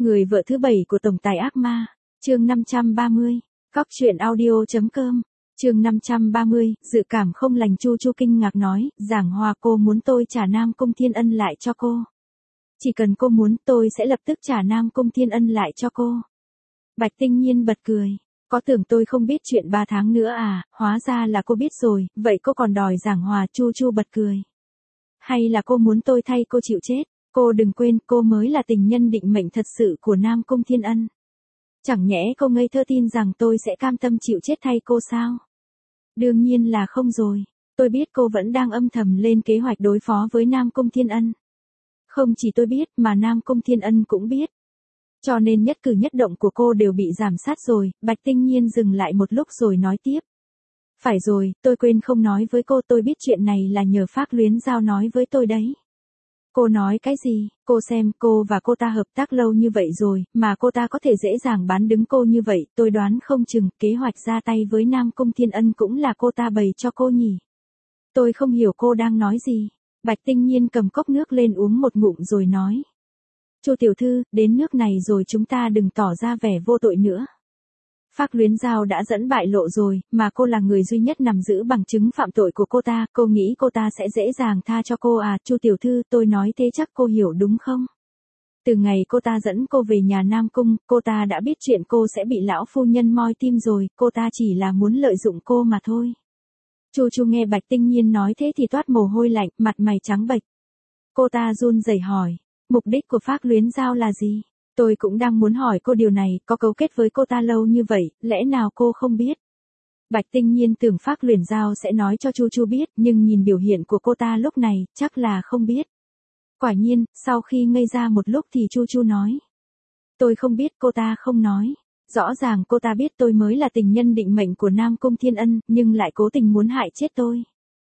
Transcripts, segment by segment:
Người vợ thứ 7 của tổng tài ác ma, chương 530, Cóc truyện audio.com, chương 530, dự cảm không lành. Chu Chu kinh ngạc nói, Giảng Hòa cô muốn tôi trả Nam Cung Thiên Ân lại cho cô. Chỉ cần cô muốn tôi sẽ lập tức trả Nam Cung Thiên Ân lại cho cô. Bạch Tinh Nhiên bật cười, có tưởng tôi không biết chuyện 3 tháng nữa à, hóa ra là cô biết rồi, vậy cô còn đòi Giảng Hòa. Chu Chu bật cười. Hay là cô muốn tôi thay cô chịu chết? Cô đừng quên, cô mới là tình nhân định mệnh thật sự của Nam Cung Thiên Ân. Chẳng nhẽ cô ngây thơ tin rằng tôi sẽ cam tâm chịu chết thay cô sao? Đương nhiên là không rồi. Tôi biết cô vẫn đang âm thầm lên kế hoạch đối phó với Nam Cung Thiên Ân. Không chỉ tôi biết mà Nam Cung Thiên Ân cũng biết. Cho nên nhất cử nhất động của cô đều bị giám sát rồi. Bạch Tinh Nhiên dừng lại một lúc rồi nói tiếp. Phải rồi, tôi quên không nói với cô, tôi biết chuyện này là nhờ Phác Luyến Giao nói với tôi đấy. Cô nói cái gì? Cô xem, cô và cô ta hợp tác lâu như vậy rồi, mà cô ta có thể dễ dàng bán đứng cô như vậy, tôi đoán không chừng kế hoạch ra tay với Nam Cung Thiên Ân cũng là cô ta bày cho cô nhỉ. Tôi không hiểu cô đang nói gì. Bạch Tinh Nhiên cầm cốc nước lên uống một ngụm rồi nói. Chu tiểu thư, đến nước này rồi chúng ta đừng tỏ ra vẻ vô tội nữa. Phác Luyến Giao đã dẫn bại lộ rồi, mà cô là người duy nhất nắm giữ bằng chứng phạm tội của cô ta, cô nghĩ cô ta sẽ dễ dàng tha cho cô à? Chu tiểu thư, tôi nói thế chắc cô hiểu đúng không? Từ ngày cô ta dẫn cô về nhà Nam Cung, cô ta đã biết chuyện cô sẽ bị lão phu nhân moi tim rồi, cô ta chỉ là muốn lợi dụng cô mà thôi. Chu Chu nghe Bạch Tinh Nhiên nói thế thì toát mồ hôi lạnh, mặt mày trắng bệch. Cô ta run rẩy hỏi, mục đích của Phác Luyến Giao là gì? Tôi cũng đang muốn hỏi cô điều này, có cấu kết với cô ta lâu như vậy, lẽ nào cô không biết? Bạch Tinh Nhiên tưởng Phác Luyến Giao sẽ nói cho Chu Chu biết, nhưng nhìn biểu hiện của cô ta lúc này, chắc là không biết. Quả nhiên, sau khi ngây ra một lúc thì Chu Chu nói. Tôi không biết, cô ta không nói. Rõ ràng cô ta biết tôi mới là tình nhân định mệnh của Nam Cung Thiên Ân, nhưng lại cố tình muốn hại chết tôi.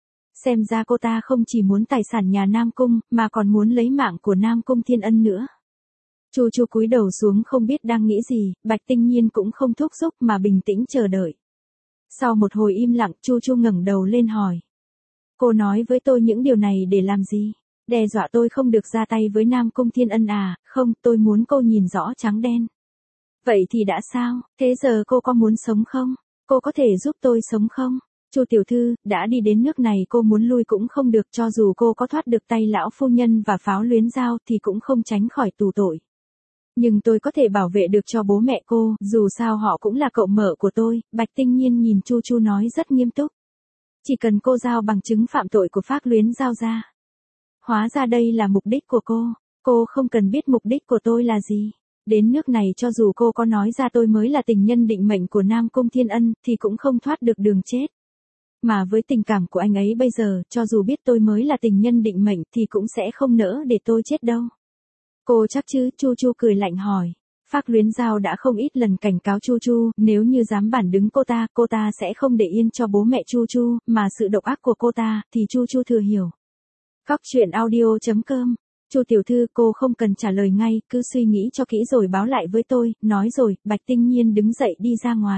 Xem ra cô ta không chỉ muốn tài sản nhà Nam Cung, mà còn muốn lấy mạng của Nam Cung Thiên Ân nữa. Chu Chu cúi đầu xuống không biết đang nghĩ gì, Bạch Tinh Nhiên cũng không thúc giục mà bình tĩnh chờ đợi. Sau một hồi im lặng, Chu Chu ngẩng đầu lên hỏi. Cô nói với tôi những điều này để làm gì? Đe dọa tôi không được ra tay với Nam Cung Thiên Ân à? Không, tôi muốn cô nhìn rõ trắng đen. Vậy thì đã sao? Thế giờ cô có muốn sống không? Cô có thể giúp tôi sống không? Chu tiểu thư, đã đi đến nước này cô muốn lui cũng không được, cho dù cô có thoát được tay lão phu nhân và Pháo Luyến Giao thì cũng không tránh khỏi tù tội. Nhưng tôi có thể bảo vệ được cho bố mẹ cô, dù sao họ cũng là cậu mợ của tôi. Bạch Tinh Nhiên nhìn Chu Chu nói rất nghiêm túc. Chỉ cần cô giao bằng chứng phạm tội của Phác Luyến Giao ra. Hóa ra đây là mục đích của cô không cần biết mục đích của tôi là gì. Đến nước này cho dù cô có nói ra tôi mới là tình nhân định mệnh của Nam Cung Thiên Ân, thì cũng không thoát được đường chết. Mà với tình cảm của anh ấy bây giờ, cho dù biết tôi mới là tình nhân định mệnh thì cũng sẽ không nỡ để tôi chết đâu. Cô chắc chứ? Chu Chu cười lạnh hỏi. Phác Luyến Giao đã không ít lần cảnh cáo Chu Chu, nếu như dám bản đứng cô ta sẽ không để yên cho bố mẹ Chu Chu, mà sự độc ác của cô ta, thì Chu Chu thừa hiểu. Cóc truyện audio.com, Chu tiểu thư, cô không cần trả lời ngay, cứ suy nghĩ cho kỹ rồi báo lại với tôi. Nói rồi, Bạch Tinh Nhiên đứng dậy đi ra ngoài.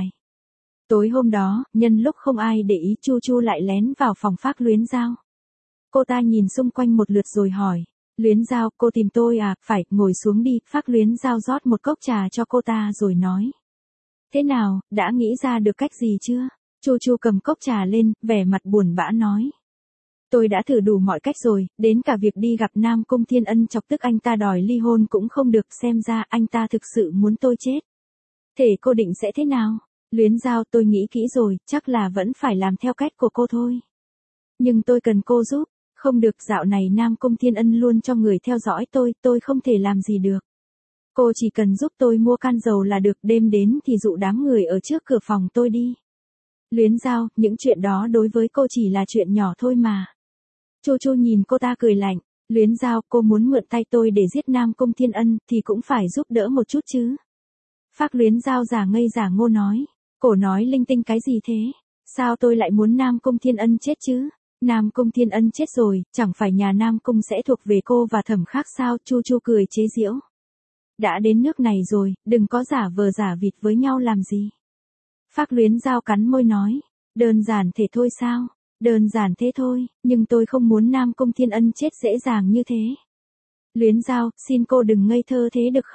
Tối hôm đó, nhân lúc không ai để ý, Chu Chu lại lén vào phòng Phác Luyến Giao. Cô ta nhìn xung quanh một lượt rồi hỏi. Luyến Giao, cô tìm tôi à? Phải, ngồi xuống đi. Phác Luyến Giao rót một cốc trà cho cô ta rồi nói. Thế nào, đã nghĩ ra được cách gì chưa? Chu Chu cầm cốc trà lên, vẻ mặt buồn bã nói. Tôi đã thử đủ mọi cách rồi, đến cả việc đi gặp Nam Cung Thiên Ân chọc tức anh ta đòi ly hôn cũng không được, xem ra anh ta thực sự muốn tôi chết. Thế cô định sẽ thế nào? Luyến Giao, tôi nghĩ kỹ rồi, chắc là vẫn phải làm theo cách của cô thôi. Nhưng tôi cần cô giúp. Không được, dạo này Nam Cung Thiên Ân luôn cho người theo dõi tôi không thể làm gì được. Cô chỉ cần giúp tôi mua can dầu là được, đêm đến thì dụ đám người ở trước cửa phòng tôi đi. Luyến Giao, những chuyện đó đối với cô chỉ là chuyện nhỏ thôi mà. Chu Chu nhìn cô ta cười lạnh. Luyến Giao, cô muốn mượn tay tôi để giết Nam Cung Thiên Ân thì cũng phải giúp đỡ một chút chứ. Phác Luyến Giao giả ngây giả ngô nói. Cổ nói linh tinh cái gì thế? Sao tôi lại muốn Nam Cung Thiên Ân chết chứ? Nam Cung Thiên Ân chết rồi, chẳng phải nhà Nam Cung sẽ thuộc về cô và Thẩm khác sao? Chu Chu cười chế giễu. Đã đến nước này rồi, đừng có giả vờ giả vịt với nhau làm gì. Phác Luyến Giao cắn môi nói. Đơn giản thế thôi sao? Đơn giản thế thôi, nhưng tôi không muốn Nam Cung Thiên Ân chết dễ dàng như thế. Luyến Giao, xin cô đừng ngây thơ thế được không?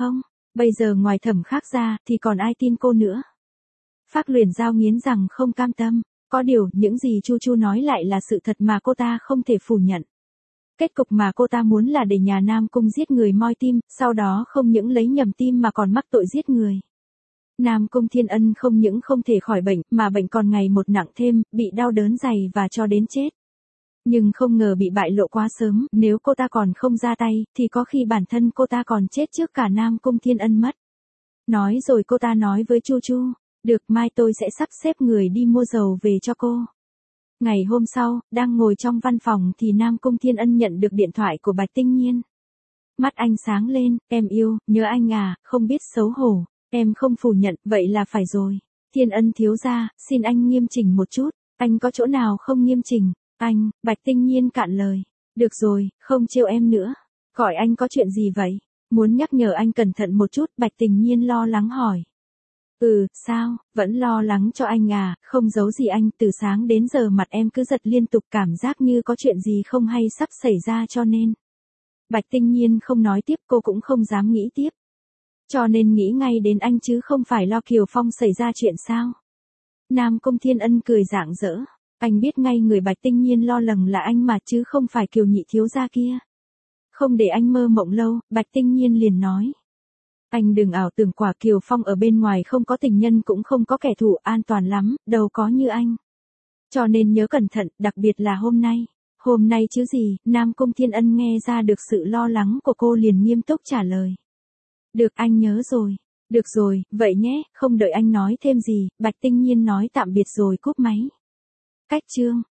Bây giờ ngoài Thẩm Khắc ra, thì còn ai tin cô nữa? Phác Luyện Giao nghiến rằng không cam tâm. Có điều, những gì Chu Chu nói lại là sự thật mà cô ta không thể phủ nhận. Kết cục mà cô ta muốn là để nhà Nam Cung giết người moi tim, sau đó không những lấy nhầm tim mà còn mắc tội giết người. Nam Cung Thiên Ân không những không thể khỏi bệnh, mà bệnh còn ngày một nặng thêm, bị đau đớn dày và cho đến chết. Nhưng không ngờ bị bại lộ quá sớm, nếu cô ta còn không ra tay, thì có khi bản thân cô ta còn chết trước cả Nam Cung Thiên Ân mất. Nói rồi cô ta nói với Chu Chu, được mai tôi sẽ sắp xếp người đi mua dầu về cho cô. Ngày hôm sau, đang ngồi trong văn phòng thì Nam Cung Thiên Ân nhận được điện thoại của Bạch Tinh Nhiên. Mắt anh sáng lên, em yêu, nhớ anh à, không biết xấu hổ, em không phủ nhận, vậy là phải rồi. Thiên Ân thiếu gia, xin anh nghiêm chỉnh một chút, anh có chỗ nào không nghiêm chỉnh? Anh, Bạch Tinh Nhiên cạn lời. Được rồi, không trêu em nữa. Gọi anh có chuyện gì vậy? Muốn nhắc nhở anh cẩn thận một chút, Bạch Tinh Nhiên lo lắng hỏi. Sao, vẫn lo lắng cho anh à, không giấu gì anh, từ sáng đến giờ mặt em cứ giật liên tục, cảm giác như có chuyện gì không hay sắp xảy ra cho nên. Bạch Tinh Nhiên không nói tiếp, cô cũng không dám nghĩ tiếp. Cho nên nghĩ ngay đến anh chứ không phải lo Kiều Phong xảy ra chuyện sao. Nam Cung Thiên Ân cười rạng rỡ. Anh biết ngay người Bạch Tinh Nhiên lo lắng là anh mà chứ không phải Kiều nhị thiếu gia kia. Không để anh mơ mộng lâu, Bạch Tinh Nhiên liền nói. Anh đừng ảo tưởng quả Kiều Phong ở bên ngoài không có tình nhân cũng không có kẻ thù, an toàn lắm, đâu có như anh. Cho nên nhớ cẩn thận, đặc biệt là hôm nay. Hôm nay chứ gì, Nam Cung Thiên Ân nghe ra được sự lo lắng của cô liền nghiêm túc trả lời. Được, anh nhớ rồi. Được rồi, vậy nhé, không đợi anh nói thêm gì, Bạch Tinh Nhiên nói tạm biệt rồi cúp máy. Cách chương